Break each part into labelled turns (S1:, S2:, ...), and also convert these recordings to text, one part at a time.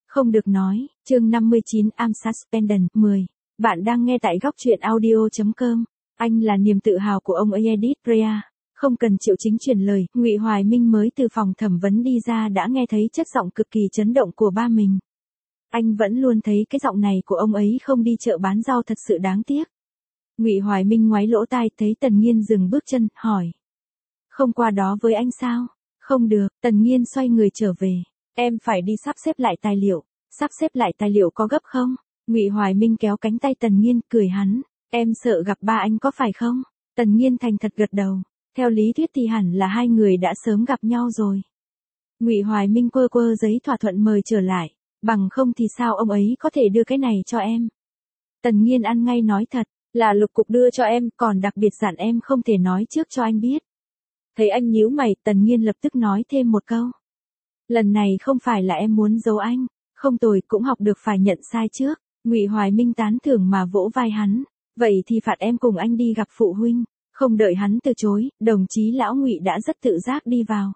S1: Không được nói, chương 59 I'm Suspended 10. Bạn đang nghe tại góc truyện audio.com. Anh là niềm tự hào của ông Edith Rea. Không cần Triệu Chính truyền lời, Ngụy Hoài Minh mới từ phòng thẩm vấn đi ra đã nghe thấy chất giọng cực kỳ chấn động của ba mình. Anh vẫn luôn thấy cái giọng này của ông ấy không đi chợ bán rau thật sự đáng tiếc. Ngụy Hoài Minh ngoáy lỗ tai thấy Tần Nghiên dừng bước chân, hỏi. Không qua đó với anh sao? Không được, Tần Nghiên xoay người trở về. Em phải đi sắp xếp lại tài liệu. Sắp xếp lại tài liệu có gấp không? Ngụy Hoài Minh kéo cánh tay Tần Nghiên, cười hắn. Em sợ gặp ba anh có phải không? Tần Nghiên thành thật gật đầu. Theo lý thuyết thì hẳn là hai người đã sớm gặp nhau rồi. Ngụy Hoài Minh quơ quơ giấy thỏa thuận mời trở lại. Bằng không thì sao ông ấy có thể đưa cái này cho em? Tần Nghiên ăn ngay nói thật, là Lục Cục đưa cho em, còn đặc biệt dặn em không thể nói trước cho anh biết. Thấy anh nhíu mày, Tần Nghiên lập tức nói thêm một câu. Lần này không phải là em muốn giấu anh, không tồi, cũng học được phải nhận sai trước. Ngụy Hoài Minh tán thưởng mà vỗ vai hắn, vậy thì phạt em cùng anh đi gặp phụ huynh. Không đợi hắn từ chối, đồng chí lão Ngụy đã rất tự giác đi vào.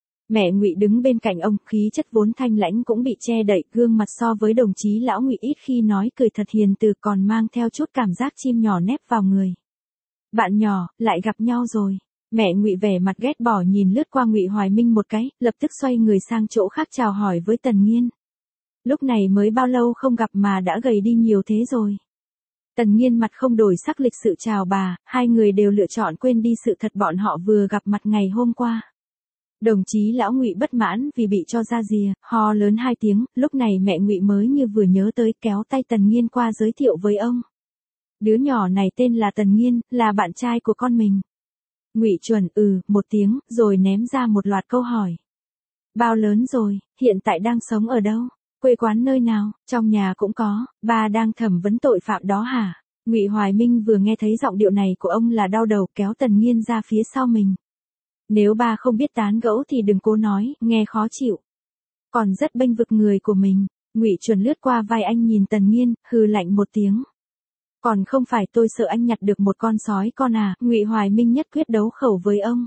S1: Mẹ Ngụy đứng bên cạnh ông, khí chất vốn thanh lãnh cũng bị che đậy, gương mặt so với đồng chí lão Ngụy ít khi nói cười thật hiền từ, còn mang theo chút cảm giác chim nhỏ nép vào người. Bạn nhỏ, lại gặp nhau rồi. Mẹ Ngụy vẻ mặt ghét bỏ nhìn lướt qua Ngụy Hoài Minh một cái, lập tức xoay người sang chỗ khác chào hỏi với Tần Nghiên. Lúc này mới bao lâu không gặp mà đã gầy đi nhiều thế rồi. Tần Nghiên mặt không đổi sắc lịch sự chào bà, hai người đều lựa chọn quên đi sự thật bọn họ vừa gặp mặt ngày hôm qua. Đồng chí lão Ngụy bất mãn vì bị cho ra rìa, ho lớn 2 tiếng, lúc này mẹ Ngụy mới như vừa nhớ tới, kéo tay Tần Nghiên qua giới thiệu với ông. Đứa nhỏ này tên là Tần Nghiên, là bạn trai của con mình. Ngụy chuẩn một tiếng, rồi ném ra một loạt câu hỏi. Bao lớn rồi, hiện tại đang sống ở đâu? Quê quán nơi nào? Trong nhà cũng có, ba đang thẩm vấn tội phạm đó hả? Ngụy Hoài Minh vừa nghe thấy giọng điệu này của ông là đau đầu, kéo Tần Nghiên ra phía sau mình. Nếu ba không biết tán gẫu thì đừng cố nói, nghe khó chịu. Còn rất bênh vực người của mình. Ngụy chuẩn lướt qua vai anh nhìn Tần Nghiên, hừ lạnh một tiếng. Còn không phải tôi sợ anh nhặt được một con sói con à? Ngụy Hoài Minh nhất quyết đấu khẩu với ông.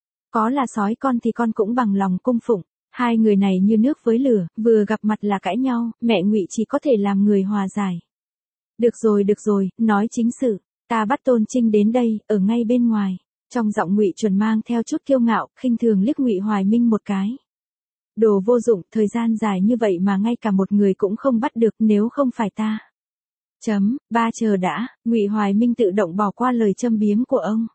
S1: Có là sói con thì con cũng bằng lòng cung phụng. Hai người này như nước với lửa, vừa gặp mặt là cãi nhau, mẹ Ngụy chỉ có thể làm người hòa giải. Được rồi, nói chính sự, ta bắt Tôn Trinh đến đây, ở ngay bên ngoài. Trong giọng Ngụy chuẩn mang theo chút kiêu ngạo, khinh thường liếc Ngụy Hoài Minh một cái. Đồ vô dụng, thời gian dài như vậy mà ngay cả một người cũng không bắt được, nếu không phải ta. Ba chờ đã, Ngụy Hoài Minh tự động bỏ qua lời châm biếm của ông.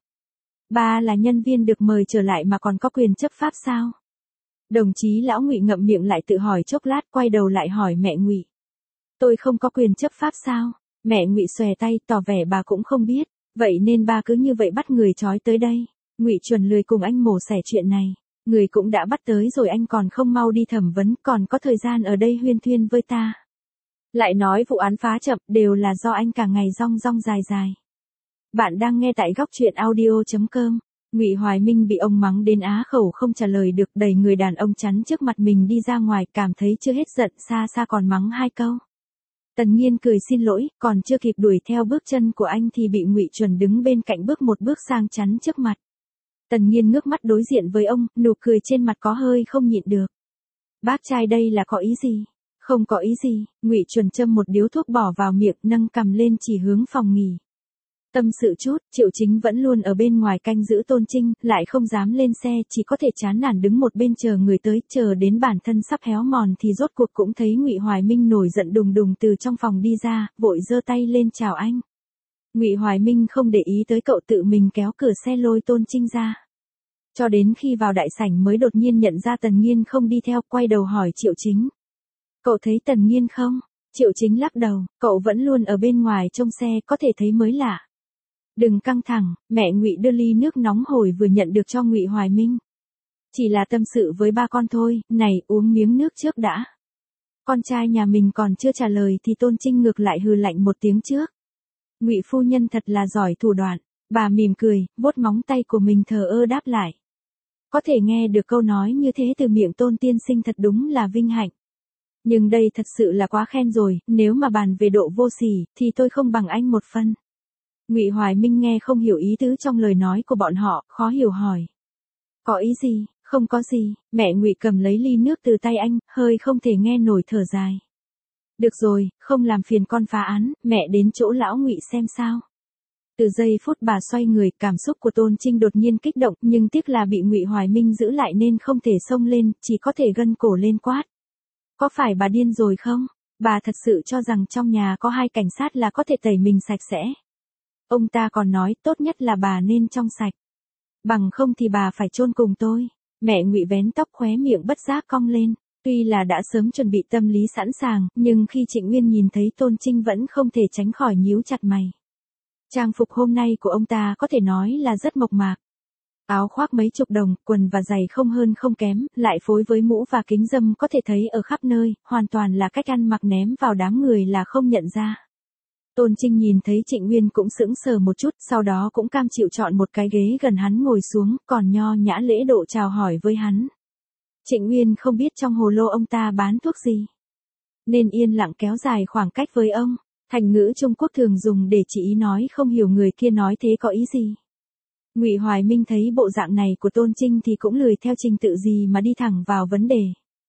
S1: Ba là nhân viên được mời trở lại mà còn có quyền chấp pháp sao? Đồng chí lão Ngụy ngậm miệng lại tự hỏi chốc lát, quay đầu lại hỏi mẹ Ngụy. Tôi không có quyền chấp pháp sao? Mẹ Ngụy xòe tay, tỏ vẻ bà cũng không biết, vậy nên ba cứ như vậy bắt người trói tới đây. Ngụy chuẩn lười cùng anh mổ xẻ chuyện này, người cũng đã bắt tới rồi, anh còn không mau đi thẩm vấn, còn có thời gian ở đây huyên thuyên với ta. Lại nói vụ án phá chậm, đều là do anh cả ngày rong dài. Bạn đang nghe tại góc truyện audio.com. Ngụy Hoài Minh bị ông mắng đến á khẩu không trả lời được, đẩy người đàn ông chắn trước mặt mình đi ra ngoài, cảm thấy chưa hết giận, xa còn mắng 2 câu. Tần Nghiên cười xin lỗi, còn chưa kịp đuổi theo bước chân của anh thì bị Ngụy chuẩn đứng bên cạnh bước một bước sang chắn trước mặt. Tần Nghiên ngước mắt đối diện với ông, nụ cười trên mặt có hơi không nhịn được. Bác trai đây là có ý gì? Không có ý gì. Ngụy chuẩn châm một điếu thuốc bỏ vào miệng, nâng cằm lên chỉ hướng phòng nghỉ. Tâm sự chút, Triệu Chính vẫn luôn ở bên ngoài canh giữ Tôn Trinh, lại không dám lên xe, chỉ có thể chán nản đứng một bên chờ người tới, chờ đến bản thân sắp héo mòn thì rốt cuộc cũng thấy Ngụy Hoài Minh nổi giận đùng đùng từ trong phòng đi ra, vội giơ tay lên chào anh. Ngụy Hoài Minh không để ý tới cậu, tự mình kéo cửa xe lôi Tôn Trinh ra. Cho đến khi vào đại sảnh mới đột nhiên nhận ra Tần Nghiên không đi theo, quay đầu hỏi Triệu Chính. Cậu thấy Tần Nghiên không? Triệu Chính lắc đầu, cậu vẫn luôn ở bên ngoài trông xe, có thể thấy mới lạ. Đừng căng thẳng, mẹ Ngụy đưa ly nước nóng hổi vừa nhận được cho Ngụy Hoài Minh. Chỉ là tâm sự với ba con thôi, này, uống miếng nước trước đã. Con trai nhà mình còn chưa trả lời thì Tôn Trinh ngược lại hừ lạnh một tiếng trước. Ngụy phu nhân thật là giỏi thủ đoạn, bà mỉm cười, vuốt móng tay của mình thờ ơ đáp lại. Có thể nghe được câu nói như thế từ miệng Tôn tiên sinh thật đúng là vinh hạnh. Nhưng đây thật sự là quá khen rồi, nếu mà bàn về độ vô sỉ, thì tôi không bằng anh một phân. Ngụy Hoài Minh nghe không hiểu ý tứ trong lời nói của bọn họ, khó hiểu hỏi. Có ý gì? Không có gì. Mẹ Ngụy cầm lấy ly nước từ tay anh, hơi không thể nghe nổi thở dài. Được rồi, không làm phiền con phá án, mẹ đến chỗ lão Ngụy xem sao. Từ giây phút bà xoay người, cảm xúc của Tôn Trinh đột nhiên kích động, nhưng tiếc là bị Ngụy Hoài Minh giữ lại nên không thể xông lên, chỉ có thể gân cổ lên quát. Có phải bà điên rồi không? Bà thật sự cho rằng trong nhà có 2 cảnh sát là có thể tẩy mình sạch sẽ. Ông ta còn nói tốt nhất là bà nên trong sạch. Bằng không thì bà phải chôn cùng tôi. Mẹ Ngụy vén tóc khóe miệng bất giác cong lên. Tuy là đã sớm chuẩn bị tâm lý sẵn sàng, nhưng khi Trịnh Nguyên nhìn thấy Tôn Trinh vẫn không thể tránh khỏi nhíu chặt mày. Trang phục hôm nay của ông ta có thể nói là rất mộc mạc. Áo khoác mấy chục đồng, quần và giày không hơn không kém, lại phối với mũ và kính râm có thể thấy ở khắp nơi, hoàn toàn là cách ăn mặc ném vào đám người là không nhận ra. Tôn Trinh nhìn thấy Trịnh Nguyên cũng sững sờ một chút, sau đó cũng cam chịu chọn một cái ghế gần hắn ngồi xuống, còn nho nhã lễ độ chào hỏi với hắn. Trịnh Nguyên không biết trong hồ lô ông ta bán thuốc gì, nên yên lặng kéo dài khoảng cách với ông. Thành ngữ Trung Quốc thường dùng để chỉ ý nói không hiểu người kia nói thế có ý gì. Ngụy Hoài Minh thấy bộ dạng này của Tôn Trinh thì cũng lười theo trình tự gì mà đi thẳng vào vấn đề.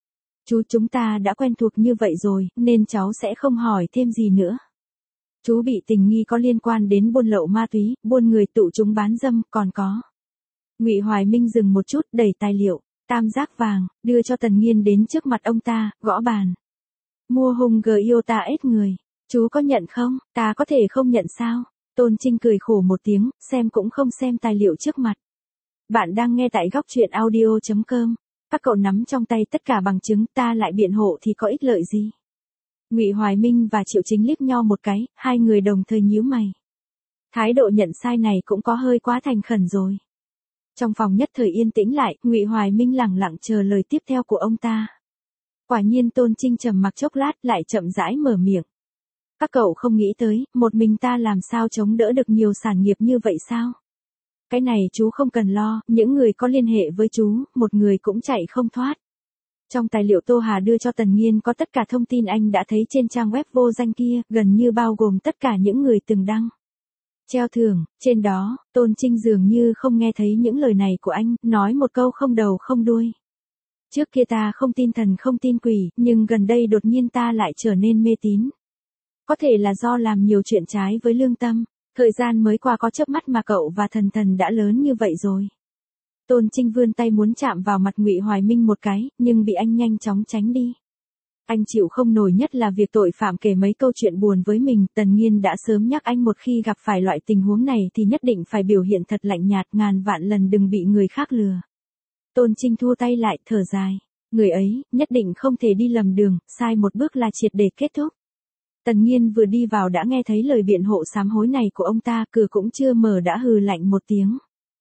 S1: Chúng ta đã quen thuộc như vậy rồi, nên cháu sẽ không hỏi thêm gì nữa. Chú bị tình nghi có liên quan đến buôn lậu ma túy, buôn người tụ chúng bán dâm, còn có. Ngụy Hoài Minh dừng một chút, đẩy tài liệu, tam giác vàng, đưa cho Tần Nghiên đến trước mặt ông ta, gõ bàn. Mua hùng Giota ết người. Chú có nhận không? Ta có thể không nhận sao? Tôn Trinh cười khổ một tiếng, xem cũng không xem tài liệu trước mặt. Bạn đang nghe tại góc truyện audio.com. Các cậu nắm trong tay tất cả bằng chứng, ta lại biện hộ thì có ích lợi gì? Ngụy Hoài Minh và Triệu Chính liếc nhau một cái, hai người đồng thời nhíu mày. Thái độ nhận sai này cũng có hơi quá thành khẩn rồi. Trong phòng nhất thời yên tĩnh lại, Ngụy Hoài Minh lẳng lặng chờ lời tiếp theo của ông ta. Quả nhiên Tôn Trinh trầm mặc chốc lát lại chậm rãi mở miệng. Các cậu không nghĩ tới, một mình ta làm sao chống đỡ được nhiều sản nghiệp như vậy sao? Cái này chú không cần lo, những người có liên hệ với chú, một người cũng chạy không thoát. Trong tài liệu Tô Hà đưa cho Tần Nghiên có tất cả thông tin anh đã thấy trên trang web vô danh kia, gần như bao gồm tất cả những người từng đăng treo thưởng, trên đó, Tôn Trinh dường như không nghe thấy những lời này của anh, nói một câu không đầu không đuôi. Trước kia ta không tin thần không tin quỷ, nhưng gần đây đột nhiên ta lại trở nên mê tín. Có thể là do làm nhiều chuyện trái với lương tâm, thời gian mới qua có chớp mắt mà cậu và thần đã lớn như vậy rồi. Tôn Trinh vươn tay muốn chạm vào mặt Ngụy Hoài Minh một cái, nhưng bị anh nhanh chóng tránh đi. Anh chịu không nổi nhất là việc tội phạm kể mấy câu chuyện buồn với mình, Tần Nghiên đã sớm nhắc anh một khi gặp phải loại tình huống này thì nhất định phải biểu hiện thật lạnh nhạt, ngàn vạn lần đừng bị người khác lừa. Tôn Trinh thua tay lại, thở dài. Người ấy, nhất định không thể đi lầm đường, sai một bước là triệt để kết thúc. Tần Nghiên vừa đi vào đã nghe thấy lời biện hộ sám hối này của ông ta, cửa cũng chưa mở đã hừ lạnh một tiếng.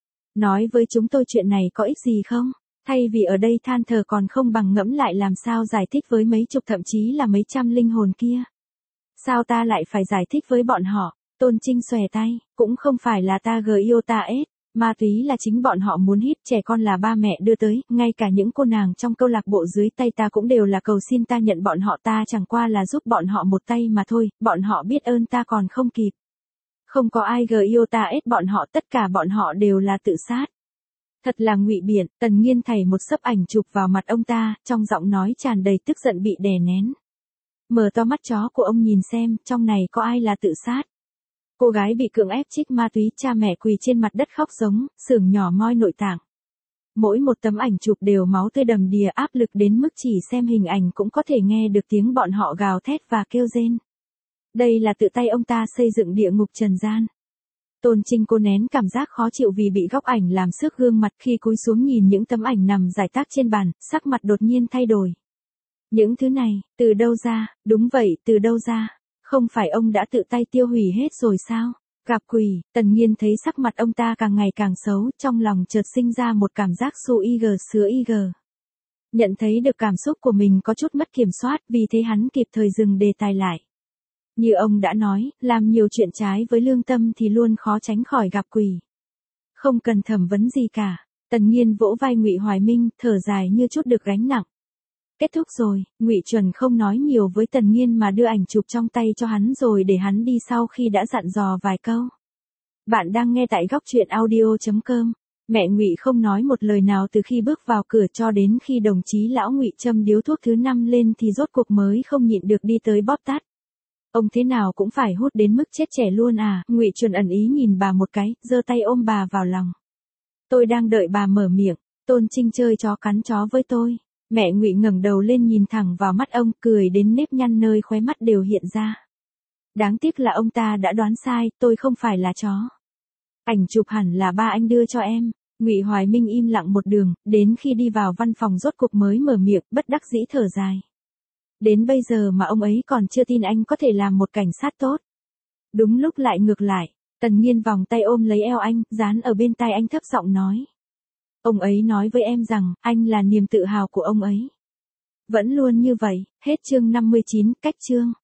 S1: Nói với chúng tôi chuyện này có ích gì không? Thay vì ở đây than thở còn không bằng ngẫm lại làm sao giải thích với mấy chục thậm chí là mấy trăm linh hồn kia. Sao ta lại phải giải thích với bọn họ? Tôn Trinh xòe tay, cũng không phải là ta Giota ết. Ma túy là chính bọn họ muốn hít, trẻ con là ba mẹ đưa tới, ngay cả những cô nàng trong câu lạc bộ dưới tay ta cũng đều là cầu xin ta nhận bọn họ, ta chẳng qua là giúp bọn họ một tay mà thôi, bọn họ biết ơn ta còn không kịp. Không có ai Giota ết bọn họ, tất cả bọn họ đều là tự sát. Thật là ngụy biện, Tần Nghiên thảy một xấp ảnh chụp vào mặt ông ta, trong giọng nói tràn đầy tức giận bị đè nén. Mở to mắt chó của ông nhìn xem, trong này có ai là tự sát. Cô gái bị cưỡng ép trích ma túy, cha mẹ quỳ trên mặt đất khóc giống, xưởng nhỏ moi nội tạng. Mỗi một tấm ảnh chụp đều máu tươi đầm đìa, áp lực đến mức chỉ xem hình ảnh cũng có thể nghe được tiếng bọn họ gào thét và kêu rên. Đây là tự tay ông ta xây dựng địa ngục trần gian. Tôn Trinh cô nén cảm giác khó chịu vì bị góc ảnh làm xước gương mặt, khi cúi xuống nhìn những tấm ảnh nằm rải rác trên bàn, sắc mặt đột nhiên thay đổi. Những thứ này, từ đâu ra? Đúng vậy, từ đâu ra? Không phải ông đã tự tay tiêu hủy hết rồi sao? Gặp quỷ, Tần Nghiên thấy sắc mặt ông ta càng ngày càng xấu, trong lòng chợt sinh ra một cảm giác sứa ig. Nhận thấy được cảm xúc của mình có chút mất kiểm soát, vì thế hắn kịp thời dừng đề tài lại. Như ông đã nói, làm nhiều chuyện trái với lương tâm thì luôn khó tránh khỏi gặp quỷ. Không cần thẩm vấn gì cả. Tần Nghiên vỗ vai Ngụy Hoài Minh, thở dài như chút được gánh nặng. Kết thúc rồi, Ngụy Chuẩn không nói nhiều với Tần Nghiên mà đưa ảnh chụp trong tay cho hắn rồi để hắn đi sau khi đã dặn dò vài câu. Bạn đang nghe tại góc truyện audio.com. Mẹ Ngụy không nói một lời nào từ khi bước vào cửa cho đến khi đồng chí lão Ngụy châm điếu thuốc thứ 5 lên thì rốt cuộc mới không nhịn được đi tới bóp tắt. Ông thế nào cũng phải hút đến mức chết trẻ luôn à? Ngụy Chuẩn ẩn ý nhìn bà một cái, giơ tay ôm bà vào lòng. Tôi đang đợi bà mở miệng. Tôn Trinh chơi chó cắn chó với tôi. Mẹ Ngụy ngẩng đầu lên nhìn thẳng vào mắt ông, cười đến nếp nhăn nơi khóe mắt đều hiện ra. Đáng tiếc là ông ta đã đoán sai, tôi không phải là chó. Ảnh chụp hẳn là ba anh đưa cho em. Ngụy Hoài Minh im lặng một đường, đến khi đi vào văn phòng rốt cuộc mới mở miệng, bất đắc dĩ thở dài. Đến bây giờ mà ông ấy còn chưa tin anh có thể làm một cảnh sát tốt. Đúng lúc lại ngược lại, Tần Nghiên vòng tay ôm lấy eo anh, dán ở bên tai anh thấp giọng nói. Ông ấy nói với em rằng, anh là niềm tự hào của ông ấy. Vẫn luôn như vậy, hết chương 59, cách chương.